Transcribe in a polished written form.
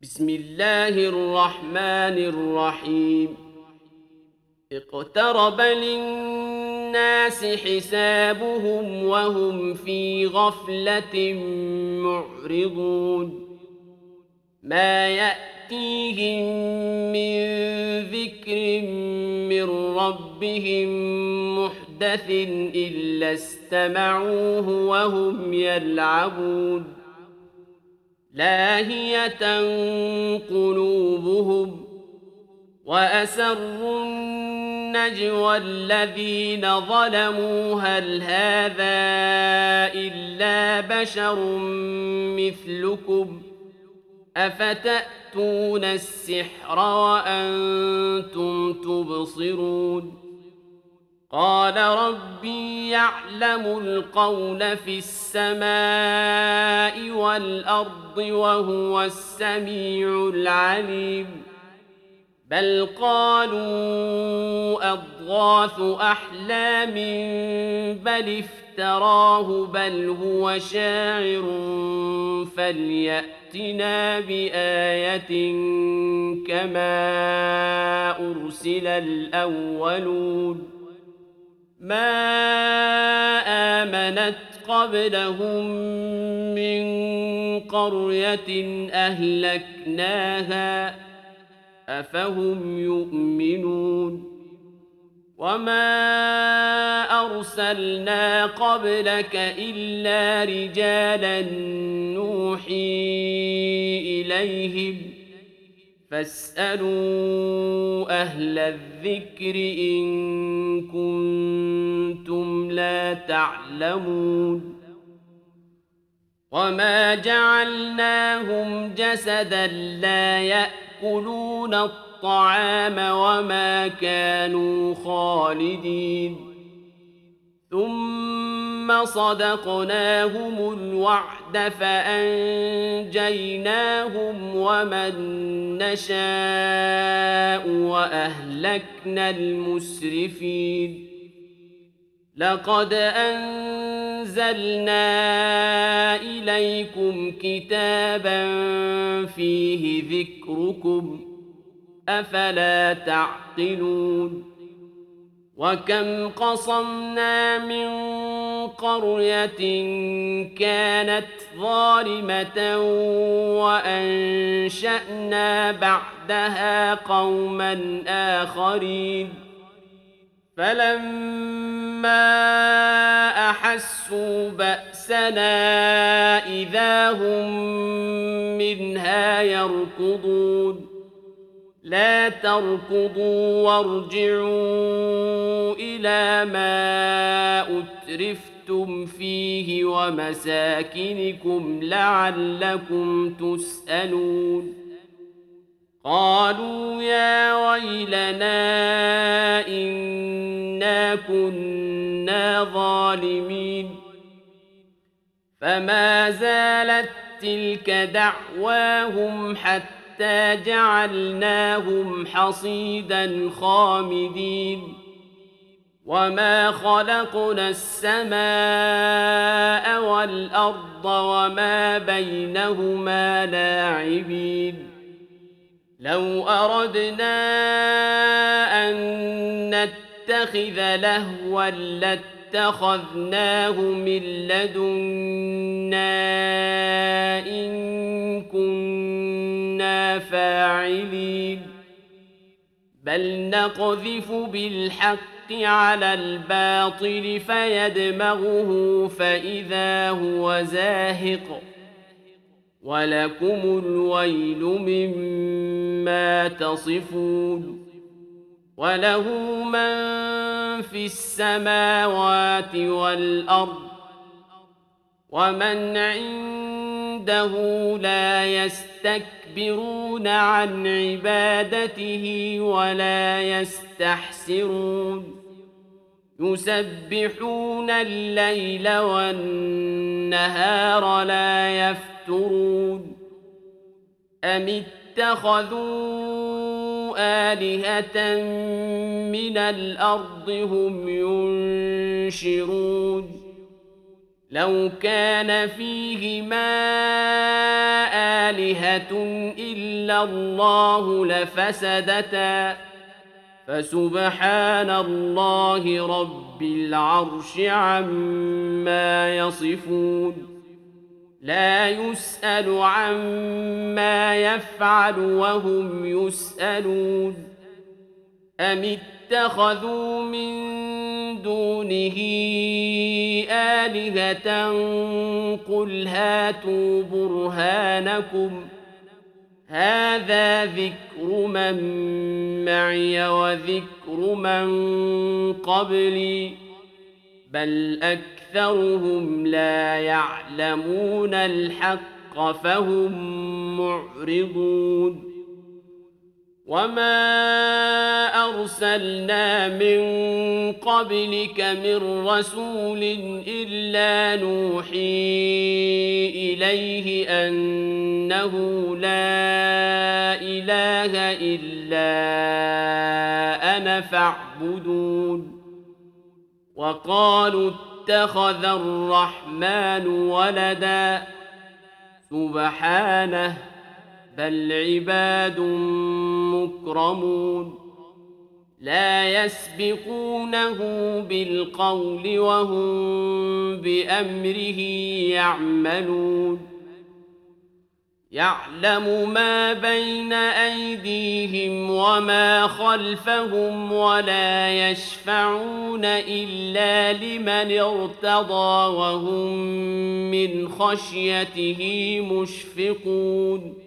بسم الله الرحمن الرحيم. اقترب للناس حسابهم وهم في غفلة معرضون. ما يأتيهم من ذكر من ربهم محدث إلا استمعوه وهم يلعبون. لاهية قلوبهم وأسروا النجوى الذين ظلموا هل هذا إلا بشر مثلكم أفتأتون السحر وأنتم تبصرون. قال ربي يعلم القول في السماء والأرض وهو السميع العليم. بل قالوا أضغاث أحلام بل افتراه بل هو شاعر فليأتنا بآية كما أرسل الأولون. ما آمنت قبلهم من قرية أهلكناها أفهم يؤمنون. وما أرسلنا قبلك إلا رجالا نوحي إليهم فاسألوا أهل الذكر إن كنتم لا تعلمون. وما جعلناهم جسدا لا يأكلون الطعام وما كانوا خالدين. ثم صدقناهم الوعد فأنجيناهم ومن نشاء وأهلكنا المسرفين. لقد أنزلنا إليكم كتابا فيه ذكركم أفلا تعقلون. وكم قصمنا من قرية كانت ظالمة وأنشأنا بعدها قوما آخرين فلما أحسوا بأسنا إذا هم منها يركضون. لا تركضوا وارجعوا إلى ما أترفتم فيه ومساكنكم لعلكم تسألون. قالوا يا ويلنا إنا كنا ظالمين. فما زالت تلك دعواهم حتى جعلناهم حصيدا خامدين. وما خلقنا السماء والأرض وما بينهما لاعبين. لو أردنا أن نتخذ لهوا لاتخذناه من لدنا إن كنا فاعلين. بل نقذف بالحق على الباطل فيدمغه فإذا هو زاهق ولكم الويل مما تصفون. وله من في السماوات والأرض ومن عنده لا يستكبرون عن عبادته ولا يستحسرون. يسبحون الليل والنهار لا يفترون. أم اتخذوا آلهة من الأرض هم ينشرون. لو كان فيهما آلهة إلا الله لفسدتا فسبحان الله رب العرش عما يصفون لا يسأل عما يفعل وهم يسألون أم اتخذوا من دونه آلهة قل هاتوا برهانكم هذا ذكر من معي وذكر من قبلي بل أكثرهم لا يعلمون الحق فهم معرضون وما أرسلنا من قبلك من رسول إلا نوحي إليه أنه لا إله إلا أنا فاعبدون وقالوا اتخذ الرحمن ولدا سبحانه بل عباد مكرمون لا يسبقونه بالقول وهم بأمره يعملون يعلم ما بين أيديهم وما خلفهم ولا يشفعون إلا لمن ارتضى وهم من خشيته مشفقون